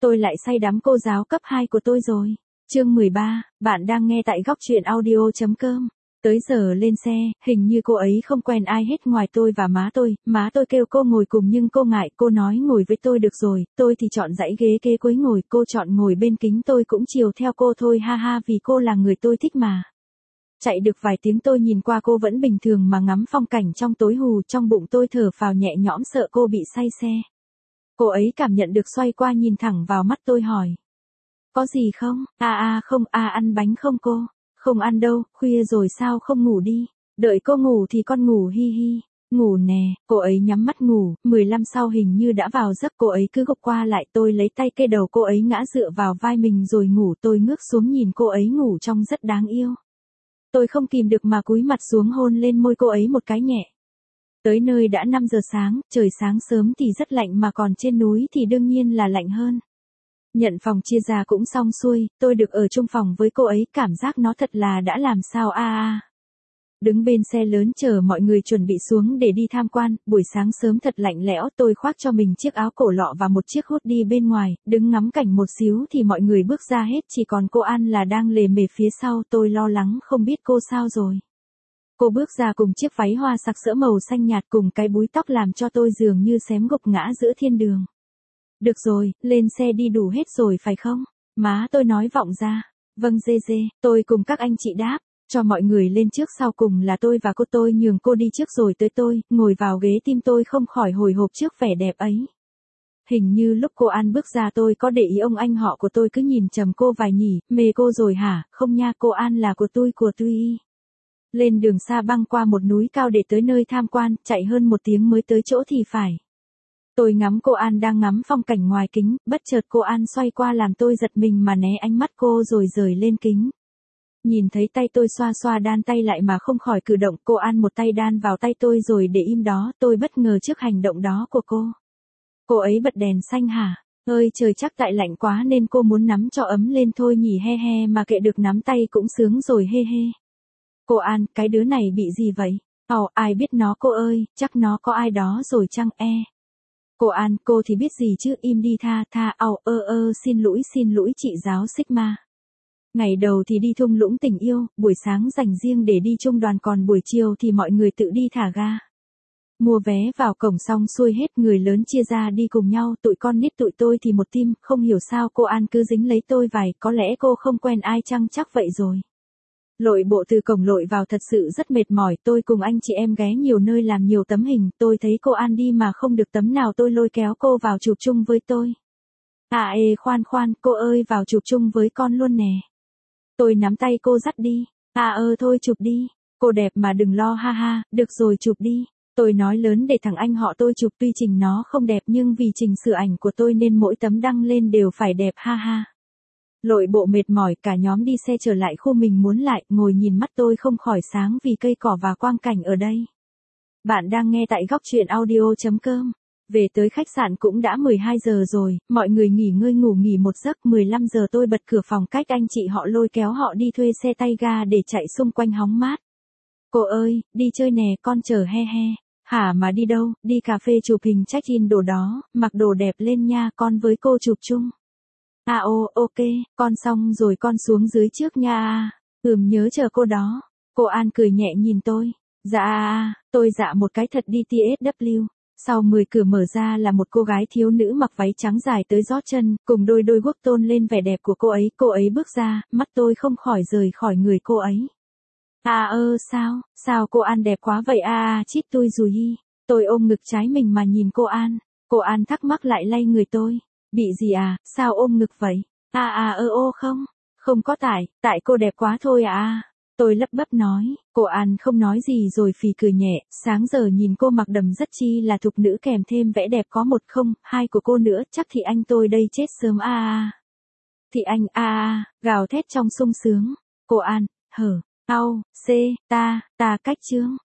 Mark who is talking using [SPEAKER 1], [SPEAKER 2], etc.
[SPEAKER 1] tôi lại say đắm cô giáo cấp 2 của tôi rồi. Chương 13, bạn đang nghe tại góc truyện audio.com. Tới giờ lên xe, hình như cô ấy không quen ai hết ngoài tôi và má tôi kêu cô ngồi cùng nhưng cô ngại, cô nói ngồi với tôi được rồi, tôi thì chọn dãy ghế kế cuối ngồi, cô chọn ngồi bên kính tôi cũng chiều theo cô thôi ha ha vì cô là người tôi thích mà. Chạy được vài tiếng tôi nhìn qua cô vẫn bình thường mà ngắm phong cảnh trong tối hù, trong bụng tôi thở phào nhẹ nhõm sợ cô bị say xe. Cô ấy cảm nhận được xoay qua nhìn thẳng vào mắt tôi hỏi. Có gì không? Không, ăn bánh không cô? Không ăn đâu, khuya rồi sao không ngủ đi? Đợi cô ngủ thì con ngủ hi hi. Ngủ nè, cô ấy nhắm mắt ngủ, 15 sau hình như đã vào giấc cô ấy cứ gục qua lại tôi lấy tay kê đầu cô ấy ngã dựa vào vai mình rồi ngủ tôi ngước xuống nhìn cô ấy ngủ trông rất đáng yêu. Tôi không kìm được mà cúi mặt xuống hôn lên môi cô ấy một cái nhẹ. Tới nơi đã 5 giờ sáng, trời sáng sớm thì rất lạnh mà còn trên núi thì đương nhiên là lạnh hơn. Nhận phòng chia ra cũng xong xuôi, tôi được ở chung phòng với cô ấy, cảm giác nó thật là đã làm sao Đứng bên xe lớn chờ mọi người chuẩn bị xuống để đi tham quan, buổi sáng sớm thật lạnh lẽo, tôi khoác cho mình chiếc áo cổ lọ và một chiếc hoodie bên ngoài, đứng ngắm cảnh một xíu thì mọi người bước ra hết, chỉ còn cô An là đang lề mề phía sau, tôi lo lắng không biết cô sao rồi. Cô bước ra cùng chiếc váy hoa sặc sỡ màu xanh nhạt cùng cái búi tóc làm cho tôi dường như xém gục ngã giữa thiên đường. Được rồi, lên xe đi đủ hết rồi phải không? Má tôi nói vọng ra. Vâng dê, tôi cùng các anh chị đáp, cho mọi người lên trước sau cùng là tôi và cô tôi nhường cô đi trước rồi tới tôi, ngồi vào ghế tim tôi không khỏi hồi hộp trước vẻ đẹp ấy. Hình như lúc cô An bước ra tôi có để ý ông anh họ của tôi cứ nhìn trầm cô vài nhỉ, mê cô rồi hả? Không nha, cô An là của tôi. Lên đường xa băng qua một núi cao để tới nơi tham quan, chạy hơn 1 tiếng mới tới chỗ thì phải. Tôi ngắm cô An đang ngắm phong cảnh ngoài kính, bất chợt cô An xoay qua làm tôi giật mình mà né ánh mắt cô rồi rời lên kính. Nhìn thấy tay tôi xoa xoa đan tay lại mà không khỏi cử động, cô An một tay đan vào tay tôi rồi để im đó, tôi bất ngờ trước hành động đó của cô. Cô ấy bật đèn xanh hả? Ơi trời chắc tại lạnh quá nên cô muốn nắm cho ấm lên thôi nhỉ he he mà kệ được nắm tay cũng sướng rồi he he. Cô An, cái đứa này bị gì vậy? Ai biết nó cô ơi, chắc nó có ai đó rồi chăng Cô An, cô thì biết gì chứ, im đi tha, xin lỗi chị giáo Sigma. Ngày đầu thì đi thung lũng tình yêu, buổi sáng dành riêng để đi chung đoàn còn buổi chiều thì mọi người tự đi thả ga. Mua vé vào cổng xong xuôi hết người lớn chia ra đi cùng nhau, tụi con nít tụi tôi thì một team, không hiểu sao cô An cứ dính lấy tôi vài, có lẽ cô không quen ai chăng chắc vậy rồi. Lội bộ từ cổng lội vào thật sự rất mệt mỏi, tôi cùng anh chị em ghé nhiều nơi làm nhiều tấm hình, tôi thấy cô An đi mà không được tấm nào tôi lôi kéo cô vào chụp chung với tôi. Khoan, cô ơi vào chụp chung với con luôn nè. Tôi nắm tay cô dắt đi. Thôi chụp đi. Cô đẹp mà đừng lo ha ha, được rồi chụp đi. Tôi nói lớn để thằng anh họ tôi chụp tuy trình nó không đẹp nhưng vì trình sửa ảnh của tôi nên mỗi tấm đăng lên đều phải đẹp ha ha. Lội bộ mệt mỏi cả nhóm đi xe trở lại khu mình muốn lại, ngồi nhìn mắt tôi không khỏi sáng vì cây cỏ và quang cảnh ở đây. Bạn đang nghe tại góc truyện audio.com. Về tới khách sạn cũng đã 12 giờ rồi, mọi người nghỉ ngơi ngủ nghỉ một giấc, 15 giờ tôi bật cửa phòng cách anh chị họ lôi kéo họ đi thuê xe tay ga để chạy xung quanh hóng mát. Cô ơi, đi chơi nè, con chờ he he. Hả mà đi đâu, đi cà phê chụp hình check-in đồ đó, mặc đồ đẹp lên nha, con với cô chụp chung. Ok, con xong rồi con xuống dưới trước nha. Nhớ chờ cô đó. Cô An cười nhẹ nhìn tôi. Tôi một cái thật đi TSW. Sau 10 cửa mở ra là một cô gái thiếu nữ mặc váy trắng dài tới gót chân, cùng đôi guốc tôn lên vẻ đẹp của cô ấy bước ra, mắt tôi không khỏi rời khỏi người cô ấy. Sao cô An đẹp quá vậy chít tôi rùi hi. Tôi ôm ngực trái mình mà nhìn cô An thắc mắc lại lay người tôi. Bị gì sao ôm ngực vậy? Không có tại cô đẹp quá thôi Tôi lắp bắp nói, cô An không nói gì rồi phì cười nhẹ, sáng giờ nhìn cô mặc đầm rất chi là thục nữ kèm thêm vẻ đẹp có 1 không 2 của cô nữa, chắc thì anh tôi đây chết sớm Thì anh gào thét trong sung sướng. Cô An, ta cách chương.